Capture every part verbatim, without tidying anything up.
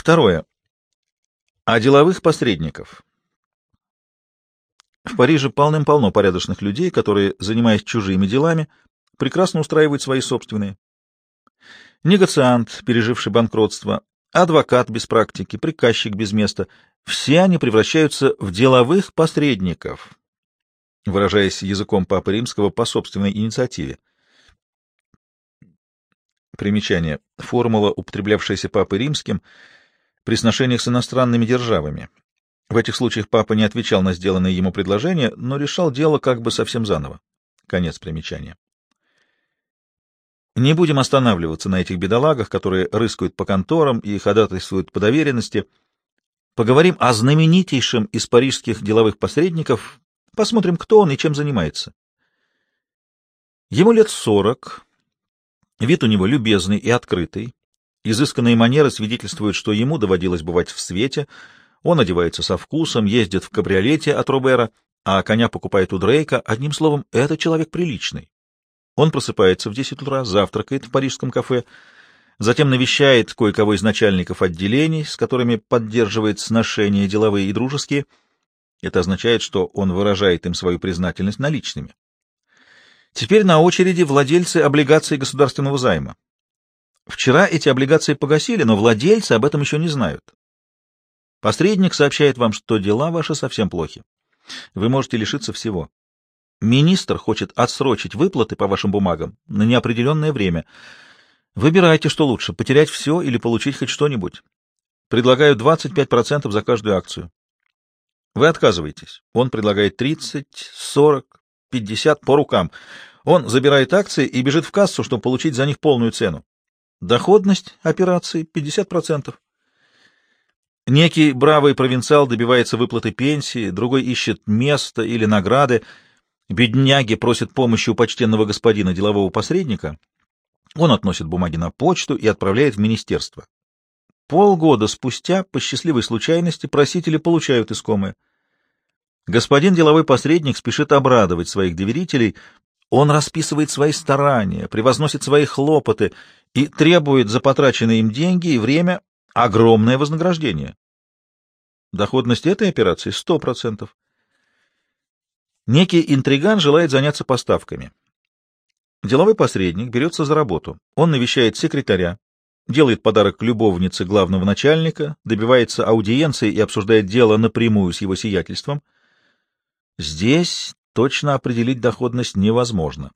Второе. О деловых посредников. В Париже полным-полно порядочных людей, которые, занимаясь чужими делами, прекрасно устраивают свои собственные. Негациант, переживший банкротство, адвокат без практики, приказчик без места — все они превращаются в деловых посредников, выражаясь языком Папы Римского по собственной инициативе. Примечание. Формула, употреблявшаяся Папой Римским при сношениях с иностранными державами. В этих случаях Папа не отвечал на сделанные ему предложения, но решал дело как бы совсем заново. Конец примечания. Не будем останавливаться на этих бедолагах, которые рыскают по конторам и ходатайствуют по доверенности. Поговорим о знаменитейшем из парижских деловых посредников, посмотрим, кто он и чем занимается. Ему лет сорок, вид у него любезный и открытый, изысканные манеры свидетельствуют, что ему доводилось бывать в свете, он одевается со вкусом, ездит в кабриолете от Робера, а коня покупает у Дрейка, одним словом, это человек приличный. Он просыпается в десять утра, завтракает в парижском кафе, затем навещает кое-кого из начальников отделений, с которыми поддерживает сношения деловые и дружеские. Это означает, что он выражает им свою признательность наличными. Теперь на очереди владельцы облигаций государственного займа. Вчера эти облигации погасили, но владельцы об этом еще не знают. Посредник сообщает вам, что дела ваши совсем плохи. Вы можете лишиться всего. Министр хочет отсрочить выплаты по вашим бумагам на неопределенное время. Выбирайте, что лучше, потерять все или получить хоть что-нибудь. Предлагаю двадцать пять процентов за каждую акцию. Вы отказываетесь. Он предлагает тридцать, сорок, пятьдесят по рукам. Он забирает акции и бежит в кассу, чтобы получить за них полную цену. Доходность операции пятьдесят процентов. Некий бравый провинциал добивается выплаты пенсии, другой ищет место или награды. Бедняги просят помощи у почтенного господина делового посредника. Он относит бумаги на почту и отправляет в министерство. Полгода спустя, по счастливой случайности, просители получают искомое. Господин деловой посредник спешит обрадовать своих доверителей. Он расписывает свои старания, превозносит свои хлопоты и требует за потраченные им деньги и время огромное вознаграждение. Доходность этой операции — сто процентов. Некий интриган желает заняться поставками. Деловой посредник берется за работу. Он навещает секретаря, делает подарок любовнице главного начальника, добивается аудиенции и обсуждает дело напрямую с его сиятельством. Здесь точно определить доходность невозможно.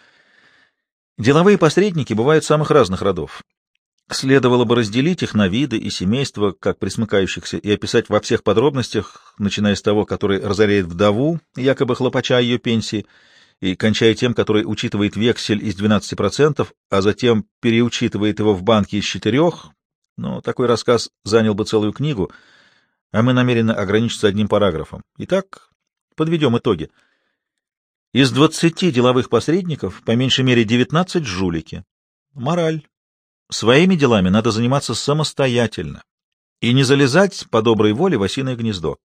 Деловые посредники бывают самых разных родов. Следовало бы разделить их на виды и семейства, как присмыкающихся, и описать во всех подробностях, начиная с того, который разоряет вдову, якобы хлопача о ее пенсии, и кончая тем, который учитывает вексель из двенадцати процентов, а затем переучитывает его в банке из четырех. Но такой рассказ занял бы целую книгу, а мы намерены ограничиться одним параграфом. Итак, подведем итоги. Из двадцати деловых посредников, по меньшей мере девятнадцать жулики. Мораль. Своими делами надо заниматься самостоятельно и не залезать по доброй воле в осиное гнездо.